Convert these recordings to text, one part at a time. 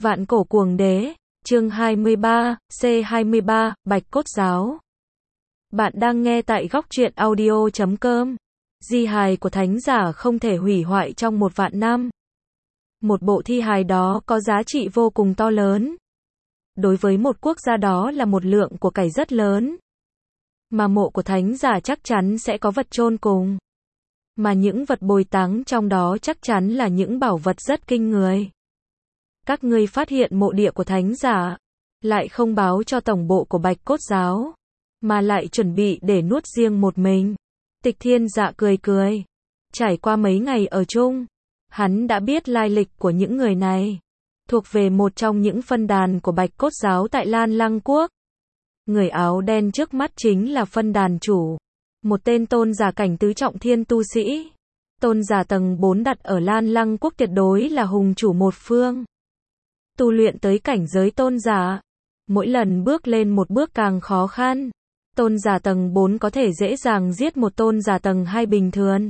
Vạn cổ cuồng đế, chương 23, C23, Bạch Cốt Giáo. Bạn đang nghe tại góc truyện audio.com. Di hài của thánh giả không thể hủy hoại trong 1.000 năm. Một bộ thi hài đó có giá trị vô cùng to lớn. Đối với một quốc gia đó là một lượng của cải rất lớn. Mà mộ của thánh giả chắc chắn sẽ có vật chôn cùng. Mà những vật bồi táng trong đó chắc chắn là những bảo vật rất kinh người. Các ngươi phát hiện mộ địa của thánh giả, lại không báo cho tổng bộ của Bạch Cốt Giáo, mà lại chuẩn bị để nuốt riêng một mình. Tịch Thiên Dạ cười cười. Trải qua mấy ngày ở chung, hắn đã biết lai lịch của những người này. Thuộc về một trong những phân đàn của Bạch Cốt Giáo tại Lan Lăng Quốc. Người áo đen trước mắt chính là phân đàn chủ. Một tên tôn giả cảnh tứ trọng thiên tu sĩ. Tôn giả tầng 4 đặt ở Lan Lăng Quốc tuyệt đối là hùng chủ một phương. Tu luyện tới cảnh giới tôn giả, mỗi lần bước lên một bước càng khó khăn. Tôn giả tầng 4 có thể dễ dàng giết một tôn giả tầng 2 bình thường.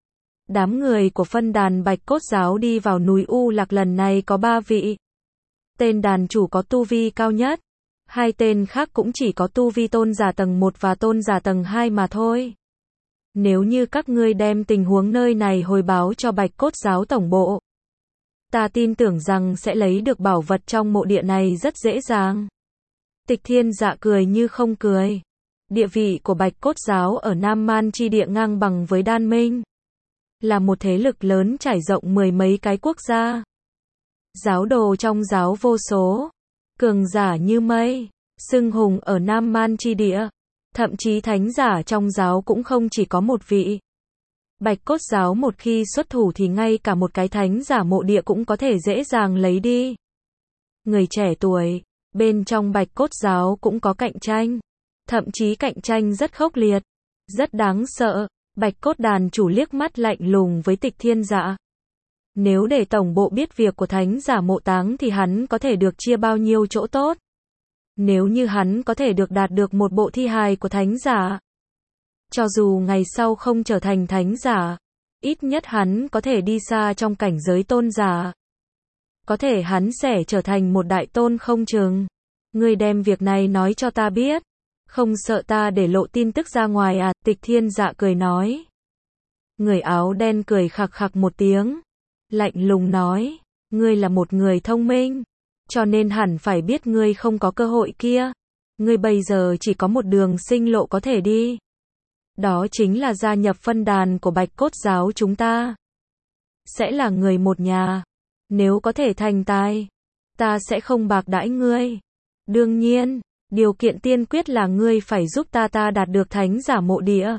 Đám người của phân đàn Bạch Cốt Giáo đi vào núi U Lạc lần này có 3 vị. Tên đàn chủ có tu vi cao nhất. Hai tên khác cũng chỉ có tu vi tôn giả tầng 1 và tôn giả tầng 2 mà thôi. Nếu như các ngươi đem tình huống nơi này hồi báo cho Bạch Cốt Giáo tổng bộ, ta tin tưởng rằng sẽ lấy được bảo vật trong mộ địa này rất dễ dàng. Tịch Thiên Dạ cười như không cười. Địa vị của Bạch Cốt Giáo ở Nam Man chi địa ngang bằng với Đan Minh. Là một thế lực lớn trải rộng mười mấy cái quốc gia. Giáo đồ trong giáo vô số. Cường giả như mây. Xưng hùng ở Nam Man chi địa. Thậm chí thánh giả trong giáo cũng không chỉ có một vị. Bạch Cốt Giáo một khi xuất thủ thì ngay cả một cái thánh giả mộ địa cũng có thể dễ dàng lấy đi. Người trẻ tuổi, bên trong Bạch Cốt Giáo cũng có cạnh tranh. Thậm chí cạnh tranh rất khốc liệt, rất đáng sợ. Bạch Cốt đàn chủ liếc mắt lạnh lùng với Tịch Thiên Dạ. Nếu để tổng bộ biết việc của thánh giả mộ táng thì hắn có thể được chia bao nhiêu chỗ tốt. Nếu như hắn có thể được đạt được một bộ thi hài của thánh giả, cho dù ngày sau không trở thành thánh giả, ít nhất hắn có thể đi xa trong cảnh giới tôn giả. Có thể hắn sẽ trở thành một đại tôn không chừng. Ngươi đem việc này nói cho ta biết. Không sợ ta để lộ tin tức ra ngoài à? Tịch Thiên Dạ cười nói. Người áo đen cười khặc khặc một tiếng. Lạnh lùng nói. Ngươi là một người thông minh. Cho nên hẳn phải biết ngươi không có cơ hội kia. Ngươi bây giờ chỉ có một đường sinh lộ có thể đi. Đó chính là gia nhập phân đàn của Bạch Cốt Giáo chúng ta. Sẽ là người một nhà. Nếu có thể thành tài, ta sẽ không bạc đãi ngươi. Đương nhiên, điều kiện tiên quyết là ngươi phải giúp ta đạt được thánh giả mộ địa.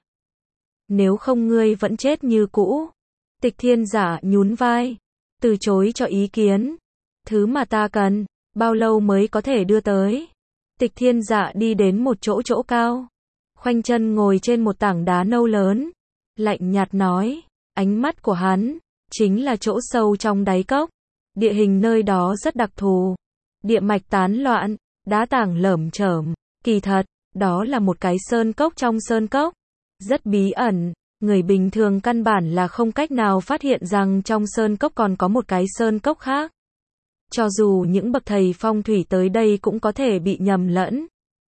Nếu không ngươi vẫn chết như cũ. Tịch Thiên Giả nhún vai, từ chối cho ý kiến. Thứ mà ta cần, bao lâu mới có thể đưa tới? Tịch Thiên Dạ đi đến một chỗ cao. Khoanh chân ngồi trên một tảng đá nâu lớn. Lạnh nhạt nói, ánh mắt của hắn, chính là chỗ sâu trong đáy cốc. Địa hình nơi đó rất đặc thù. Địa mạch tán loạn, đá tảng lởm chởm. Kỳ thật, đó là một cái sơn cốc trong sơn cốc. Rất bí ẩn, người bình thường căn bản là không cách nào phát hiện rằng trong sơn cốc còn có một cái sơn cốc khác. Cho dù những bậc thầy phong thủy tới đây cũng có thể bị nhầm lẫn.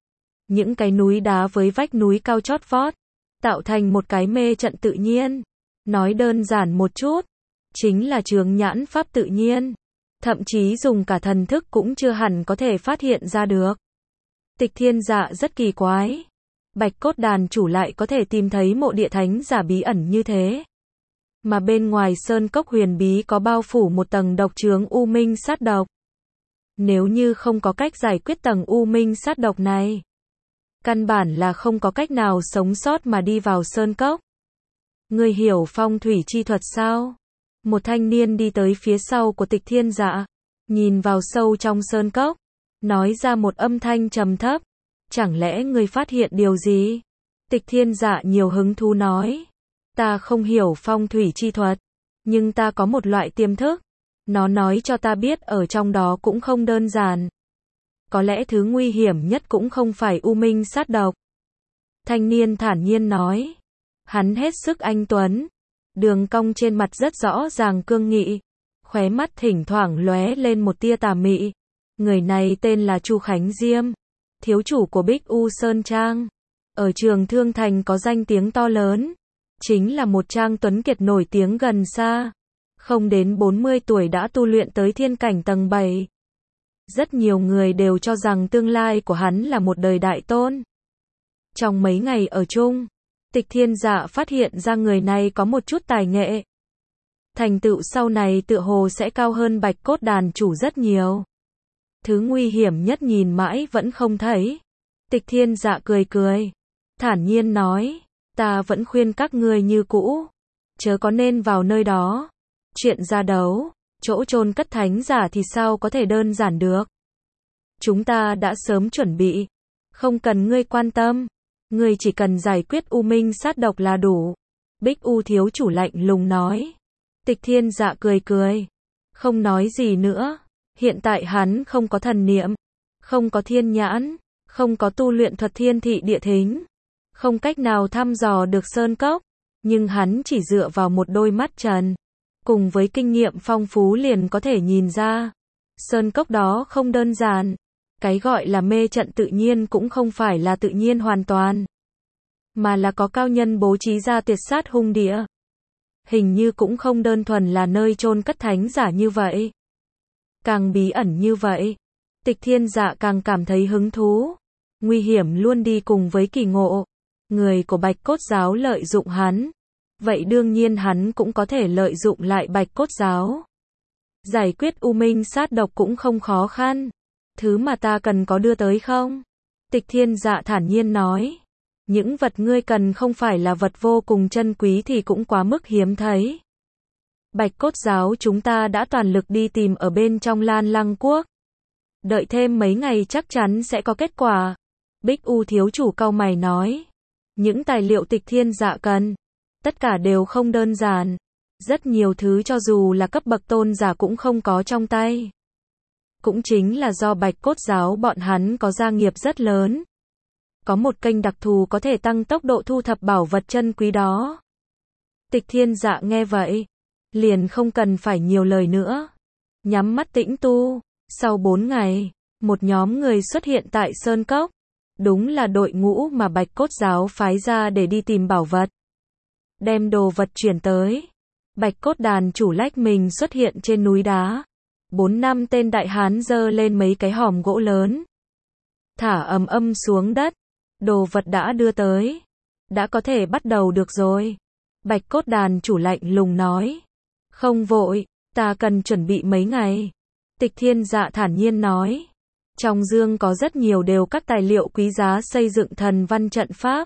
Những cái núi đá với vách núi cao chót vót, tạo thành một cái mê trận tự nhiên. Nói đơn giản một chút, chính là chướng nhãn pháp tự nhiên. Thậm chí dùng cả thần thức cũng chưa hẳn có thể phát hiện ra được. Tịch Thiên Dạ rất kỳ quái. Bạch Cốt đàn chủ lại có thể tìm thấy mộ địa thánh giả bí ẩn như thế. Mà bên ngoài sơn cốc huyền bí có bao phủ một tầng độc chướng u minh sát độc. Nếu như không có cách giải quyết tầng u minh sát độc này, căn bản là không có cách nào sống sót mà đi vào sơn cốc. Ngươi hiểu phong thủy chi thuật sao? Một thanh niên đi tới phía sau của Tịch Thiên Dạ, nhìn vào sâu trong sơn cốc, nói ra một âm thanh trầm thấp. Chẳng lẽ ngươi phát hiện điều gì? Tịch Thiên Dạ nhiều hứng thú nói. Ta không hiểu phong thủy chi thuật, nhưng ta có một loại tiềm thức. Nó nói cho ta biết ở trong đó cũng không đơn giản. Có lẽ thứ nguy hiểm nhất cũng không phải u minh sát độc. Thanh niên thản nhiên nói. Hắn hết sức anh tuấn. Đường cong trên mặt rất rõ ràng cương nghị. khóe mắt thỉnh thoảng lóe lên một tia tà mị. Người này tên là Chu Khánh Diêm, thiếu chủ của Bích U Sơn Trang. Ở Trường Thương Thành có danh tiếng to lớn, chính là một trang tuấn kiệt nổi tiếng gần xa. Không đến 40 tuổi đã tu luyện tới thiên cảnh tầng 7. Rất nhiều người đều cho rằng tương lai của hắn là một đời đại tôn. Trong mấy ngày ở chung, Tịch Thiên Dạ phát hiện ra người này có một chút tài nghệ. Thành tựu sau này tựa hồ sẽ cao hơn Bạch Cốt đàn chủ rất nhiều. Thứ nguy hiểm nhất nhìn mãi vẫn không thấy. Tịch Thiên Dạ cười cười, thản nhiên nói, ta vẫn khuyên các ngươi như cũ, chớ có nên vào nơi đó. Chuyện ra đấu, chỗ chôn cất thánh giả thì sao có thể đơn giản được. Chúng ta đã sớm chuẩn bị, không cần ngươi quan tâm, ngươi chỉ cần giải quyết U Minh sát độc là đủ. Bích U thiếu chủ lạnh lùng nói. Tịch Thiên Dạ cười cười, không nói gì nữa. Hiện tại hắn không có thần niệm, không có thiên nhãn, không có tu luyện thuật thiên thị địa thính, không cách nào thăm dò được sơn cốc, nhưng hắn chỉ dựa vào một đôi mắt trần, cùng với kinh nghiệm phong phú liền có thể nhìn ra, sơn cốc đó không đơn giản. Cái gọi là mê trận tự nhiên cũng không phải là tự nhiên hoàn toàn, mà là có cao nhân bố trí ra tuyệt sát hung địa. Hình như cũng không đơn thuần là nơi chôn cất thánh giả như vậy. Càng bí ẩn như vậy, Tịch Thiên Dạ càng cảm thấy hứng thú. Nguy hiểm luôn đi cùng với kỳ ngộ. Người của Bạch Cốt giáo lợi dụng hắn, vậy đương nhiên hắn cũng có thể lợi dụng lại Bạch Cốt giáo. Giải quyết U Minh sát độc cũng không khó khăn. Thứ mà ta cần có đưa tới không? Tịch Thiên Dạ thản nhiên nói. Những vật ngươi cần không phải là vật vô cùng chân quý thì cũng quá mức hiếm thấy. Bạch Cốt giáo chúng ta đã toàn lực đi tìm ở bên trong Lan Lăng Quốc. Đợi thêm mấy ngày chắc chắn sẽ có kết quả. Bích U thiếu chủ cau mày nói. Những tài liệu Tịch Thiên Dạ cần, tất cả đều không đơn giản. Rất nhiều thứ cho dù là cấp bậc tôn giả cũng không có trong tay. Cũng chính là do Bạch Cốt giáo bọn hắn có gia nghiệp rất lớn. Có một kênh đặc thù có thể tăng tốc độ thu thập bảo vật chân quý đó. Tịch Thiên Dạ nghe vậy, liền không cần phải nhiều lời nữa. Nhắm mắt tĩnh tu, sau 4 ngày, một nhóm người xuất hiện tại Sơn Cốc. Đúng là đội ngũ mà Bạch Cốt giáo phái ra để đi tìm bảo vật. Đem đồ vật chuyển tới. Bạch Cốt đàn chủ lách mình xuất hiện trên núi đá. 4-5 tên đại hán giơ lên mấy cái hòm gỗ lớn. Thả ầm ầm xuống đất. Đồ vật đã đưa tới. Đã có thể bắt đầu được rồi. Bạch Cốt đàn chủ lạnh lùng nói. Không vội, ta cần chuẩn bị mấy ngày. Tịch Thiên Dạ thản nhiên nói. Trong dương có rất nhiều đều các tài liệu quý giá xây dựng thần văn trận pháp.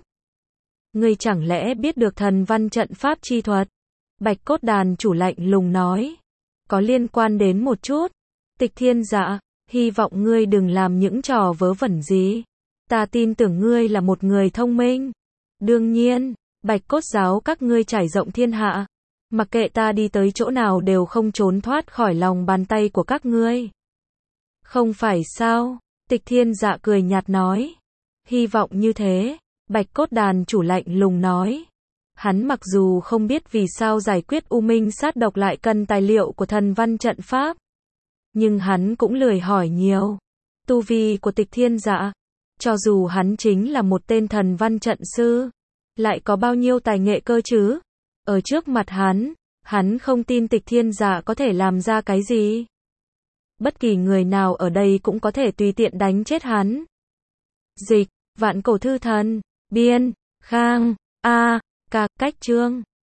Ngươi chẳng lẽ biết được thần văn trận pháp chi thuật? Bạch Cốt đàn chủ lạnh lùng nói. Có liên quan đến một chút. Tịch Thiên Dạ, hy vọng ngươi đừng làm những trò vớ vẩn gì. Ta tin tưởng ngươi là một người thông minh. Đương nhiên, Bạch Cốt giáo các ngươi trải rộng thiên hạ. Mặc kệ ta đi tới chỗ nào đều không trốn thoát khỏi lòng bàn tay của các ngươi. Không phải sao? Tịch Thiên Dạ cười nhạt nói. Hy vọng như thế. Bạch Cốt đàn chủ lạnh lùng nói. Hắn mặc dù không biết vì sao giải quyết U Minh sát độc lại cần tài liệu của thần văn trận pháp. Nhưng hắn cũng lười hỏi nhiều. Tu vi của Tịch Thiên Dạ, cho dù hắn chính là một tên thần văn trận sư, lại có bao nhiêu tài nghệ cơ chứ? Ở trước mặt hắn không tin Tịch Thiên Dạ có thể làm ra cái gì. Bất kỳ người nào ở đây cũng có thể tùy tiện đánh chết hắn. Dịch, Vạn Cổ Thư Thần, biên, Khang, A, Ca, cách chương.